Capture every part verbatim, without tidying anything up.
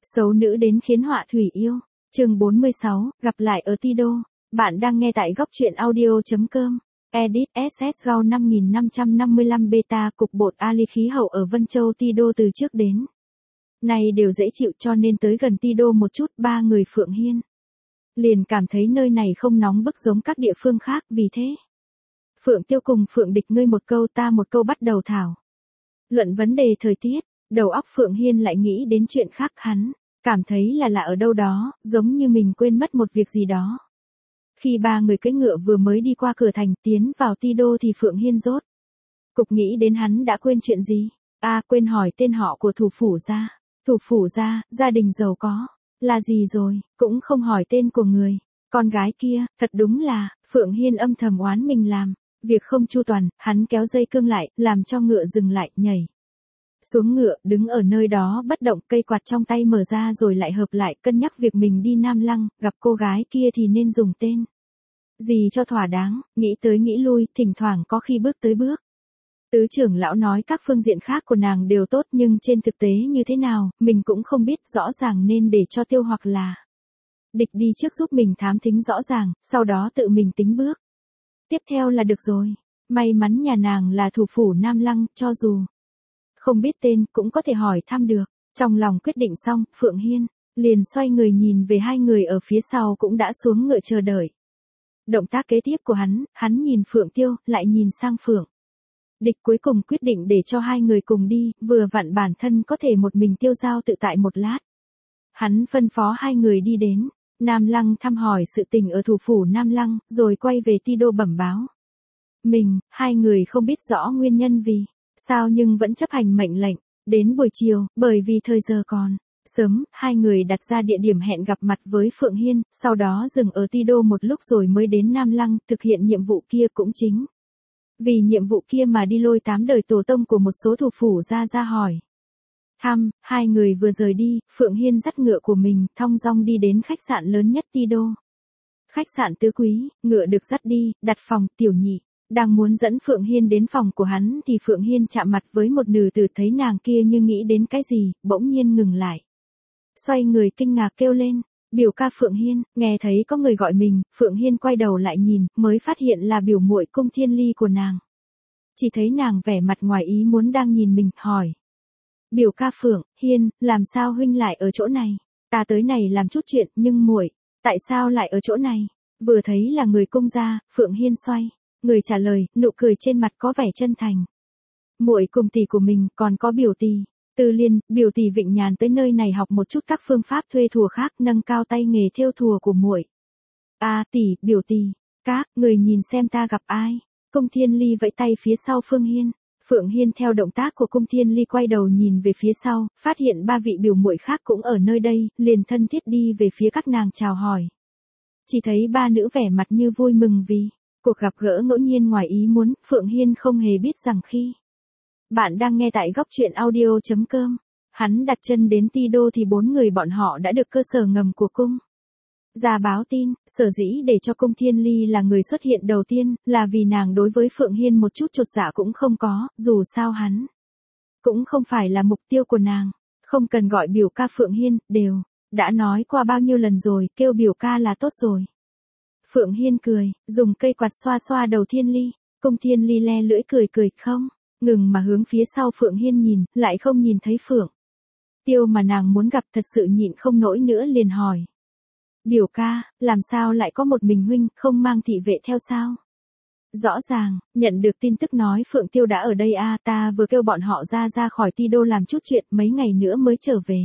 Xấu nữ đến khiến họa thủy yêu. Chương bốn mươi sáu, gặp lại ở Ti Đô. Bạn đang nghe tại góc truyện audio chấm com. Edit ét ét Gao năm nghìn năm trăm năm mươi lăm beta cục bột Ali khí hậu ở Vân Châu Ti Đô từ trước đến nay đều dễ chịu, cho nên tới gần Ti Đô một chút ba người Phượng Hiên liền cảm thấy nơi này không nóng bức giống các địa phương khác, vì thế Phượng Tiêu cùng Phượng Địch ngươi một câu ta một câu bắt đầu thảo luận vấn đề thời tiết. Đầu óc Phượng Hiên lại nghĩ đến chuyện khác, hắn cảm thấy là lạ ở đâu đó, giống như mình quên mất một việc gì đó. Khi ba người cưỡi ngựa vừa mới đi qua cửa thành tiến vào Ti Đô thì Phượng Hiên rốt cục nghĩ đến hắn đã quên chuyện gì. A à, quên hỏi tên họ của thủ phủ gia. Thủ phủ gia, gia đình giàu có, là gì rồi, cũng không hỏi tên của người con gái kia, thật đúng là, Phượng Hiên âm thầm oán mình làm việc không chu toàn. Hắn kéo dây cương lại, làm cho ngựa dừng lại, nhảy xuống ngựa, đứng ở nơi đó bất động, cây quạt trong tay mở ra rồi lại hợp lại, cân nhắc việc mình đi Nam Lăng, gặp cô gái kia thì nên dùng tên gì cho thỏa đáng, nghĩ tới nghĩ lui, thỉnh thoảng có khi bước tới bước. Tứ trưởng lão nói các phương diện khác của nàng đều tốt, nhưng trên thực tế như thế nào, mình cũng không biết rõ ràng, nên để cho Tiêu hoặc là Địch đi trước giúp mình thám thính rõ ràng, sau đó tự mình tính bước tiếp theo là được rồi. May mắn nhà nàng là thủ phủ Nam Lăng, cho dù không biết tên cũng có thể hỏi thăm được. Trong lòng quyết định xong, Phượng Hiên liền xoay người nhìn về hai người ở phía sau cũng đã xuống ngựa chờ đợi. Động tác kế tiếp của hắn, hắn nhìn Phượng Tiêu, lại nhìn sang Phượng Địch, cuối cùng quyết định để cho hai người cùng đi, vừa vặn bản thân có thể một mình tiêu dao tự tại một lát. Hắn phân phó hai người đi đến Nam Lăng thăm hỏi sự tình ở thủ phủ Nam Lăng, rồi quay về Ti Đô bẩm báo mình. Hai người không biết rõ nguyên nhân vì sao nhưng vẫn chấp hành mệnh lệnh. Đến buổi chiều, bởi vì thời giờ còn sớm, hai người đặt ra địa điểm hẹn gặp mặt với Phượng Hiên, sau đó dừng ở Ti Đô một lúc rồi mới đến Nam Lăng thực hiện nhiệm vụ kia. Cũng chính vì nhiệm vụ kia mà đi lôi tám đời tổ tông của một số thủ phủ ra ra hỏi thăm. Hai người vừa rời đi, Phượng Hiên dắt ngựa của mình thong dong đi đến khách sạn lớn nhất Ti Đô. Khách sạn Tứ Quý, ngựa được dắt đi, đặt phòng. Tiểu Nhị đang muốn dẫn Phượng Hiên đến phòng của hắn thì Phượng Hiên chạm mặt với một nữ tử, thấy nàng kia như nghĩ đến cái gì, bỗng nhiên ngừng lại. Xoay người kinh ngạc kêu lên, biểu ca Phượng Hiên. Nghe thấy có người gọi mình, Phượng Hiên quay đầu lại nhìn, mới phát hiện là biểu muội Cung Thiên Ly của nàng. Chỉ thấy nàng vẻ mặt ngoài ý muốn đang nhìn mình, hỏi. Biểu ca Phượng Hiên, làm sao huynh lại ở chỗ này? Ta tới này làm chút chuyện, nhưng muội, tại sao lại ở chỗ này? Vừa thấy là người Cung gia, Phượng Hiên xoay người trả lời, nụ cười trên mặt có vẻ chân thành. Muội cùng tỷ của mình, còn có biểu tỷ Tư Liên, biểu tỷ Vịnh Nhàn tới nơi này học một chút các phương pháp thuê thùa khác, nâng cao tay nghề thêu thùa của muội. A à, tỷ, biểu tỷ, các người nhìn xem ta gặp ai? Cung Thiên Ly vẫy tay phía sau Phượng Hiên. Phượng Hiên theo động tác của Cung Thiên Ly quay đầu nhìn về phía sau, phát hiện ba vị biểu muội khác cũng ở nơi đây, liền thân thiết đi về phía các nàng chào hỏi. Chỉ thấy ba nữ vẻ mặt như vui mừng vì cuộc gặp gỡ ngẫu nhiên ngoài ý muốn. Phượng Hiên không hề biết rằng khi bạn đang nghe tại góc truyện audio chấm com, hắn đặt chân đến Ti Đô thì bốn người bọn họ đã được cơ sở ngầm của cung gia báo tin. Sở dĩ để cho Cung Thiên Ly là người xuất hiện đầu tiên, là vì nàng đối với Phượng Hiên một chút chột dạ cũng không có, dù sao hắn cũng không phải là mục tiêu của nàng. Không cần gọi biểu ca Phượng Hiên, đều đã nói qua bao nhiêu lần rồi, kêu biểu ca là tốt rồi. Phượng Hiên cười, dùng cây quạt xoa xoa đầu Thiên Ly. Cung Thiên Ly le lưỡi cười cười không ngừng mà hướng phía sau Phượng Hiên nhìn, lại không nhìn thấy Phượng Tiêu mà nàng muốn gặp, thật sự nhịn không nổi nữa liền hỏi. Biểu ca, làm sao lại có một mình huynh, không mang thị vệ theo sao? Rõ ràng, nhận được tin tức nói Phượng Tiêu đã ở đây a à, ta vừa kêu bọn họ ra ra khỏi Ti Đô làm chút chuyện, mấy ngày nữa mới trở về.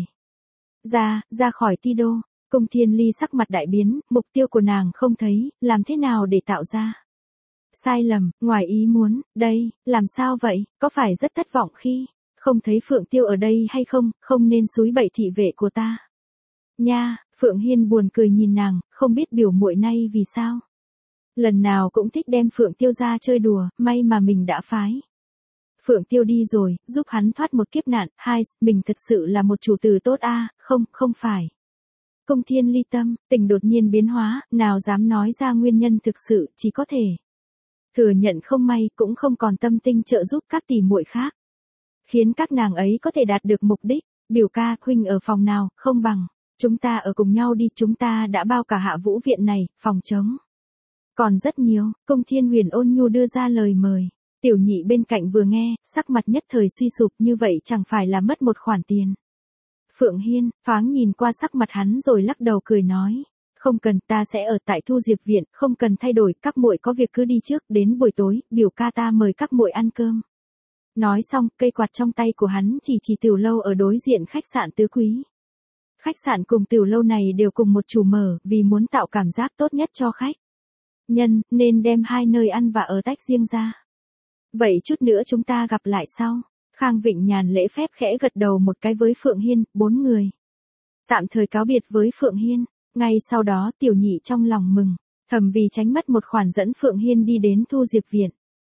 Ra, ra khỏi Ti Đô. Cung Thiên Ly sắc mặt đại biến, mục tiêu của nàng không thấy, làm thế nào để tạo ra sai lầm, ngoài ý muốn, đây, làm sao vậy, có phải rất thất vọng khi không thấy Phượng Tiêu ở đây hay không, không nên xúi bậy thị vệ của ta. Nha, Phượng Hiên buồn cười nhìn nàng, không biết biểu muội nay vì sao lần nào cũng thích đem Phượng Tiêu ra chơi đùa, may mà mình đã phái Phượng Tiêu đi rồi, giúp hắn thoát một kiếp nạn. Hai, mình thật sự là một chủ tử tốt a à, không, không phải. Cung Thiên Ly tâm tình đột nhiên biến hóa, nào dám nói ra nguyên nhân thực sự, chỉ có thể thừa nhận không may, cũng không còn tâm tinh trợ giúp các tỷ muội khác, khiến các nàng ấy có thể đạt được mục đích. Biểu ca, huynh ở phòng nào, không bằng, chúng ta ở cùng nhau đi, chúng ta đã bao cả Hạ Vũ viện này, phòng trống. Còn rất nhiều, Cung Thiên Huyền ôn nhu đưa ra lời mời. Tiểu nhị bên cạnh vừa nghe, sắc mặt nhất thời suy sụp, như vậy chẳng phải là mất một khoản tiền. Phượng Hiên, thoáng nhìn qua sắc mặt hắn rồi lắc đầu cười nói. Không cần, ta sẽ ở tại Thu Diệp viện, không cần thay đổi, các muội có việc cứ đi trước, đến buổi tối, biểu ca ta mời các muội ăn cơm. Nói xong, cây quạt trong tay của hắn chỉ chỉ tiểu lâu ở đối diện khách sạn Tứ Quý. Khách sạn cùng tiểu lâu này đều cùng một chủ mở, vì muốn tạo cảm giác tốt nhất cho khách nhân, nên đem hai nơi ăn và ở tách riêng ra. Vậy chút nữa chúng ta gặp lại sau. Khang Vịnh Nhàn lễ phép khẽ gật đầu một cái với Phượng Hiên, bốn người tạm thời cáo biệt với Phượng Hiên. Ngay sau đó tiểu nhị trong lòng mừng, thầm vì tránh mất một khoản dẫn Phượng Hiên đi đến Thu Diệp viện.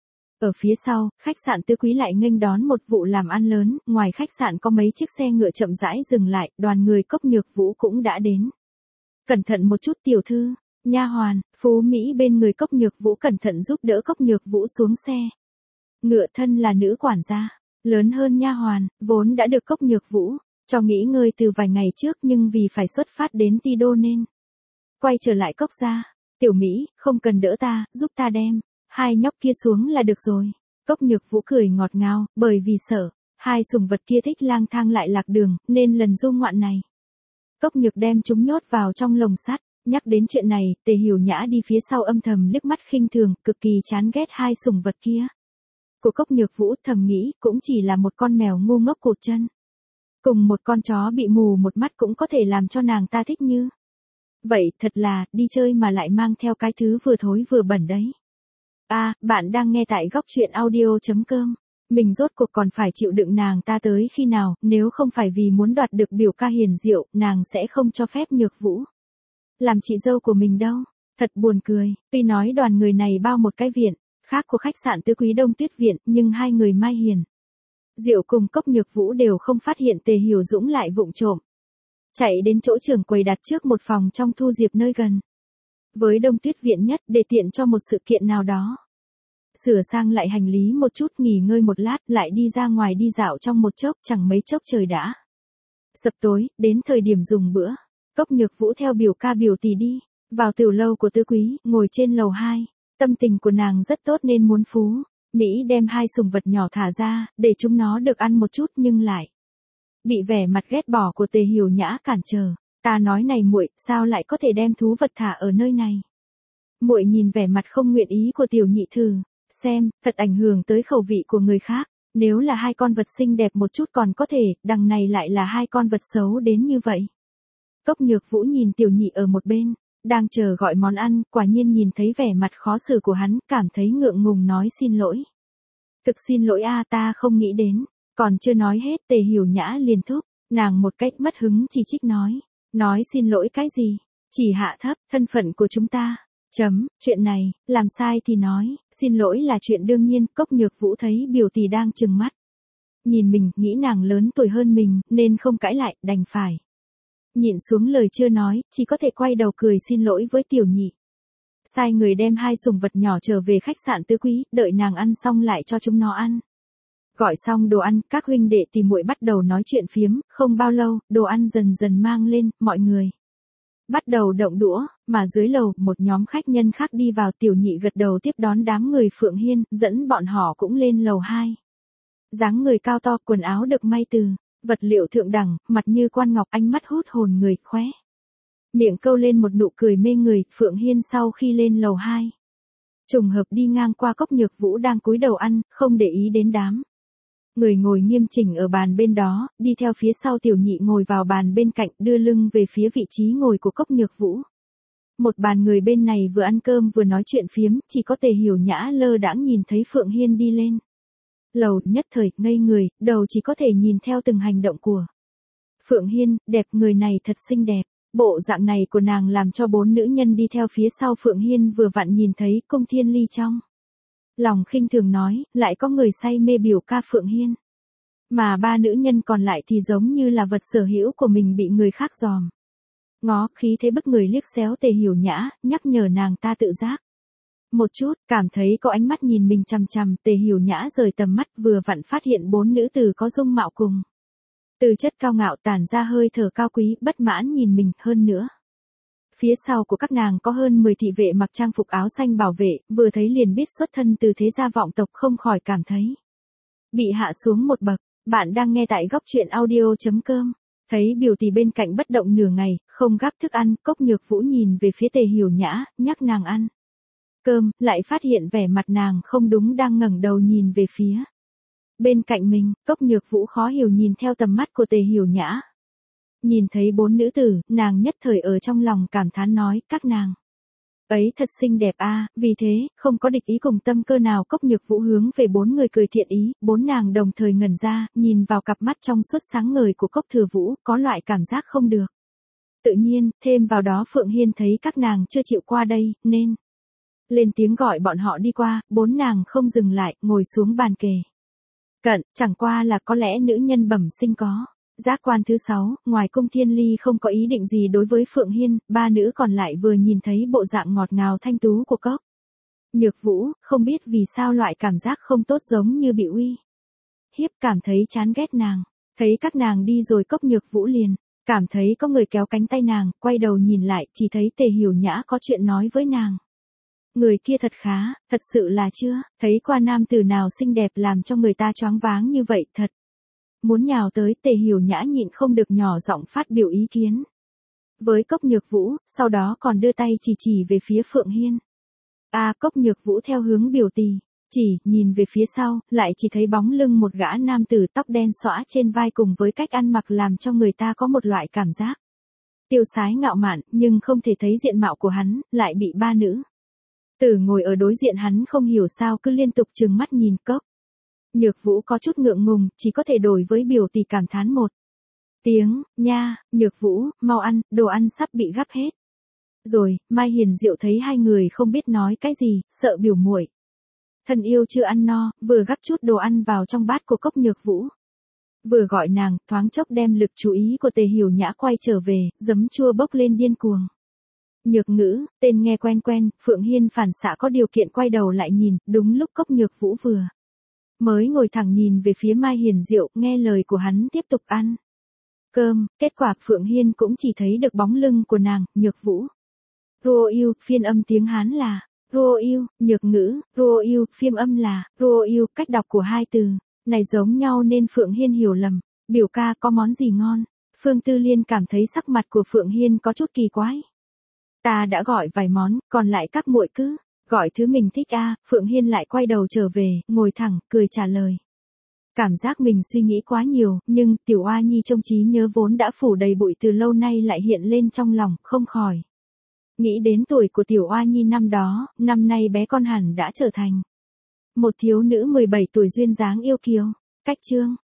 Ở phía sau, khách sạn Tứ Quý lại nghênh đón một vụ làm ăn lớn, ngoài khách sạn có mấy chiếc xe ngựa chậm rãi dừng lại, đoàn người Cốc Nhược Vũ cũng đã đến. Cẩn thận một chút tiểu thư, nha hoàn, Phú Mỹ bên người Cốc Nhược Vũ cẩn thận giúp đỡ Cốc Nhược Vũ xuống xe. Ngựa thân là nữ quản gia, lớn hơn nha hoàn, vốn đã được Cốc Nhược Vũ cho nghỉ ngơi từ vài ngày trước, nhưng vì phải xuất phát đến Ti Đô nên quay trở lại Cốc gia. Tiểu Mỹ, không cần đỡ ta, giúp ta đem hai nhóc kia xuống là được rồi. Cốc Nhược Vũ cười ngọt ngào, bởi vì sợ hai sủng vật kia thích lang thang lại lạc đường, nên lần du ngoạn này Cốc Nhược đem chúng nhốt vào trong lồng sắt. Nhắc đến chuyện này, Tề Hiểu Nhã đi phía sau âm thầm liếc mắt khinh thường, cực kỳ chán ghét hai sủng vật kia. Của Cốc Nhược Vũ thầm nghĩ, cũng chỉ là một con mèo ngu ngốc cụt chân. Cùng một con chó bị mù một mắt cũng có thể làm cho nàng ta thích như vậy, thật là, đi chơi mà lại mang theo cái thứ vừa thối vừa bẩn đấy. À, bạn đang nghe tại góc chuyện audio chấm com. Mình rốt cuộc còn phải chịu đựng nàng ta tới khi nào, nếu không phải vì muốn đoạt được biểu ca hiền diệu, nàng sẽ không cho phép Nhược Vũ làm chị dâu của mình đâu. Thật buồn cười, tuy nói đoàn người này bao một cái viện khác của khách sạn Tứ Quý Đông Tuyết viện, nhưng hai người Mai Hiền Diệu cùng Cốc Nhược Vũ đều không phát hiện Tề Hiểu Dũng lại vụng trộm chạy đến chỗ trưởng quầy đặt trước một phòng trong Thu Diệp nơi gần với Đông Tuyết viện nhất, để tiện cho một sự kiện nào đó. Sửa sang lại hành lý một chút, nghỉ ngơi một lát, lại đi ra ngoài đi dạo trong một chốc, chẳng mấy chốc trời đã sập tối. Đến thời điểm dùng bữa, Cốc Nhược Vũ theo biểu ca biểu tỷ đi vào tiểu lâu của Tứ Quý, ngồi trên lầu hai. Tâm tình của nàng rất tốt nên muốn Phú Mỹ đem hai sủng vật nhỏ thả ra, để chúng nó được ăn một chút, nhưng lại bị vẻ mặt ghét bỏ của Tề Hiểu Nhã cản trở. Ta nói này muội, sao lại có thể đem thú vật thả ở nơi này? Muội nhìn vẻ mặt không nguyện ý của tiểu nhị thử xem, thật ảnh hưởng tới khẩu vị của người khác. Nếu là hai con vật xinh đẹp một chút còn có thể, đằng này lại là hai con vật xấu đến như vậy. Cốc Nhược Vũ nhìn tiểu nhị ở một bên, đang chờ gọi món ăn, quả nhiên nhìn thấy vẻ mặt khó xử của hắn, cảm thấy ngượng ngùng nói xin lỗi. Thực xin lỗi a, ta không nghĩ đến. Còn chưa nói hết, Tề Hiểu Nhã liền thúc nàng một cách mất hứng, chỉ trích nói. Nói xin lỗi cái gì? Chỉ hạ thấp thân phận của chúng ta. Chấm, chuyện này, làm sai thì nói, xin lỗi là chuyện đương nhiên. Cốc Nhược Vũ thấy biểu tỷ đang trừng mắt nhìn mình, nghĩ nàng lớn tuổi hơn mình, nên không cãi lại, đành phải nhịn xuống lời chưa nói, chỉ có thể quay đầu cười xin lỗi với tiểu nhị. Sai người đem hai sủng vật nhỏ trở về khách sạn Tứ Quý, đợi nàng ăn xong lại cho chúng nó ăn. Gọi xong đồ ăn, các huynh đệ tỷ muội bắt đầu nói chuyện phiếm, không bao lâu, đồ ăn dần dần mang lên, mọi người bắt đầu động đũa, mà dưới lầu, một nhóm khách nhân khác đi vào, tiểu nhị gật đầu tiếp đón đám người Phượng Hiên, dẫn bọn họ cũng lên lầu hai. Dáng người cao to, quần áo được may từ vật liệu thượng đẳng, mặt như quan ngọc, ánh mắt hút hồn người, khóe miệng câu lên một nụ cười mê người. Phượng Hiên sau khi lên lầu hai, trùng hợp đi ngang qua Cốc Nhược Vũ đang cúi đầu ăn, không để ý đến đám người ngồi nghiêm chỉnh ở bàn bên đó, đi theo phía sau tiểu nhị ngồi vào bàn bên cạnh, đưa lưng về phía vị trí ngồi của Cốc Nhược Vũ. Một bàn người bên này vừa ăn cơm vừa nói chuyện phiếm, chỉ có Tề Hiểu Nhã lơ đãng nhìn thấy Phượng Hiên đi lên lầu, nhất thời ngây người, đầu chỉ có thể nhìn theo từng hành động của Phượng Hiên. Đẹp, người này thật xinh đẹp. Bộ dạng này của nàng làm cho bốn nữ nhân đi theo phía sau Phượng Hiên vừa vặn nhìn thấy, Cung Thiên Ly trong lòng khinh thường nói, lại có người say mê biểu ca Phượng Hiên. Mà ba nữ nhân còn lại thì giống như là vật sở hữu của mình bị người khác dòm ngó, khí thế bức người liếc xéo Tề Hiểu Nhã, nhắc nhở nàng ta tự giác một chút, cảm thấy có ánh mắt nhìn mình chằm chằm. Tề Hiểu Nhã rời tầm mắt, vừa vặn phát hiện bốn nữ tử có dung mạo cùng Từ chất cao ngạo tản ra hơi thở cao quý, bất mãn nhìn mình hơn nữa. Phía sau của các nàng có hơn mười thị vệ mặc trang phục áo xanh bảo vệ, vừa thấy liền biết xuất thân từ thế gia vọng tộc, không khỏi cảm thấy bị hạ xuống một bậc. Bạn đang nghe tại góc truyện audio.com. Thấy biểu tỷ bên cạnh bất động nửa ngày, không gắp thức ăn, Cốc Nhược Vũ nhìn về phía Tề Hiểu Nhã, nhắc nàng ăn cơm, lại phát hiện vẻ mặt nàng không đúng, đang ngẩng đầu nhìn về phía bên cạnh mình. Cốc Nhược Vũ khó hiểu nhìn theo tầm mắt của Tề Hiểu Nhã. Nhìn thấy bốn nữ tử, nàng nhất thời ở trong lòng cảm thán nói, các nàng ấy thật xinh đẹp a, vì thế, không có địch ý cùng tâm cơ nào. Cốc Nhược Vũ hướng về bốn người cười thiện ý, bốn nàng đồng thời ngẩn ra, nhìn vào cặp mắt trong suốt sáng ngời của Cốc Thừa Vũ, có loại cảm giác không được tự nhiên, thêm vào đó Phượng Hiên thấy các nàng chưa chịu qua đây, nên lên tiếng gọi bọn họ đi qua. Bốn nàng không dừng lại, ngồi xuống bàn kề cận, chẳng qua là có lẽ nữ nhân bẩm sinh có giác quan thứ sáu, ngoài Cung Thiên Ly không có ý định gì đối với Phượng Hiên, ba nữ còn lại vừa nhìn thấy bộ dạng ngọt ngào thanh tú của Cốc Nhược Vũ, không biết vì sao loại cảm giác không tốt giống như bị uy hiếp, cảm thấy chán ghét nàng. Thấy các nàng đi rồi, Cốc Nhược Vũ liền cảm thấy có người kéo cánh tay nàng, quay đầu nhìn lại, chỉ thấy Tề Hiểu Nhã có chuyện nói với nàng. Người kia thật khá, thật sự là chưa thấy qua nam tử nào xinh đẹp làm cho người ta choáng váng như vậy, thật. Muốn nhào tới, Tề Hiểu Nhã nhịn không được nhỏ giọng phát biểu ý kiến với Cốc Nhược Vũ, sau đó còn đưa tay chỉ chỉ về phía Phượng Hiên. A à, Cốc Nhược Vũ theo hướng biểu tỷ chỉ, nhìn về phía sau, lại chỉ thấy bóng lưng một gã nam tử tóc đen xõa trên vai cùng với cách ăn mặc làm cho người ta có một loại cảm giác tiêu sái ngạo mạn, nhưng không thể thấy diện mạo của hắn, lại bị ba nữ tử ngồi ở đối diện hắn không hiểu sao cứ liên tục trừng mắt nhìn. Cốc Nhược Vũ có chút ngượng ngùng, chỉ có thể đổi với biểu tỷ cảm thán một tiếng, nha, Nhược Vũ, mau ăn, đồ ăn sắp bị gắp hết rồi. Mai Hiền Diệu thấy hai người không biết nói cái gì, sợ biểu muội thân yêu chưa ăn no, vừa gắp chút đồ ăn vào trong bát của Cốc Nhược Vũ, vừa gọi nàng, thoáng chốc đem lực chú ý của Tề Hiểu Nhã quay trở về, giấm chua bốc lên điên cuồng. Nhược Ngữ, tên nghe quen quen. Phượng Hiên phản xạ có điều kiện quay đầu lại nhìn, đúng lúc Cốc Nhược Vũ vừa mới ngồi thẳng nhìn về phía Mai Hiền Diệu, nghe lời của hắn tiếp tục ăn cơm, kết quả Phượng Hiên cũng chỉ thấy được bóng lưng của nàng. Nhược Vũ, Rô yêu, phiên âm tiếng Hán là Rô yêu, Nhược Ngữ, Rô yêu, phiên âm là Rô yêu. Cách đọc của hai từ này giống nhau nên Phượng Hiên hiểu lầm. Biểu ca có món gì ngon? Phương Tư Liên cảm thấy sắc mặt của Phượng Hiên có chút kỳ quái. Ta đã gọi vài món, còn lại các muội cứ gọi thứ mình thích a. À. Phượng Hiên lại quay đầu trở về, ngồi thẳng, cười trả lời. Cảm giác mình suy nghĩ quá nhiều, nhưng Tiểu Oa Nhi trong trí nhớ vốn đã phủ đầy bụi từ lâu nay lại hiện lên trong lòng, không khỏi nghĩ đến tuổi của Tiểu Oa Nhi năm đó. Năm nay bé con hẳn đã trở thành một thiếu nữ mười bảy tuổi duyên dáng yêu kiều. Cách chương